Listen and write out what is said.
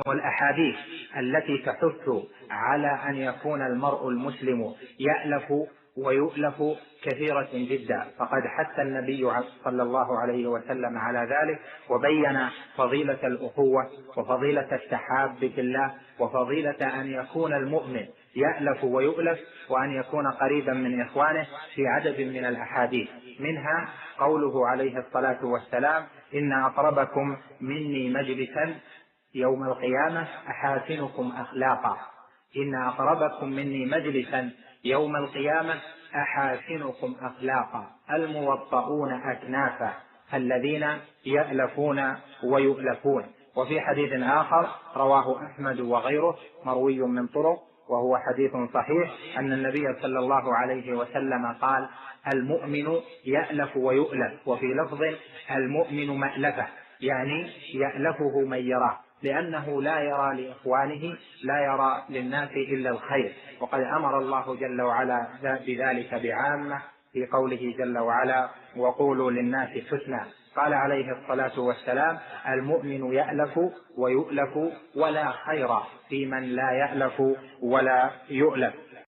والأحاديث التي تحث على أن يكون المرء المسلم يألف ويؤلف كثيرة جدا، فقد حث النبي صلى الله عليه وسلم على ذلك، وبين فضيلة الأخوة وفضيلة التحاب في الله وفضيلة أن يكون المؤمن يألف ويؤلف وأن يكون قريبا من إخوانه في عدد من الأحاديث، منها قوله عليه الصلاة والسلام: إن أقربكم مني مجلسا يوم القيامة أحاسنكم أخلاقا. إن أقربكم مني مجلسا يوم القيامة أحاسنكم أخلاقا، الموطؤون أكنافا، الذين يألفون ويؤلفون. وفي حديث آخر رواه أحمد وغيره مروي من طرق وهو حديث صحيح أن النبي صلى الله عليه وسلم قال: المؤمن يألف ويؤلف، وفي لفظ: المؤمن مألفة، يعني يألفه من يراه، لأنه لا يرى لإخوانه، لا يرى للناس إلا الخير. وقد أمر الله جل وعلا بذلك بعامة في قوله جل وعلا: وقولوا للناس حسنا. قال عليه الصلاة والسلام: المؤمن يألف ويؤلف ولا خير في من لا يألف ولا يؤلف.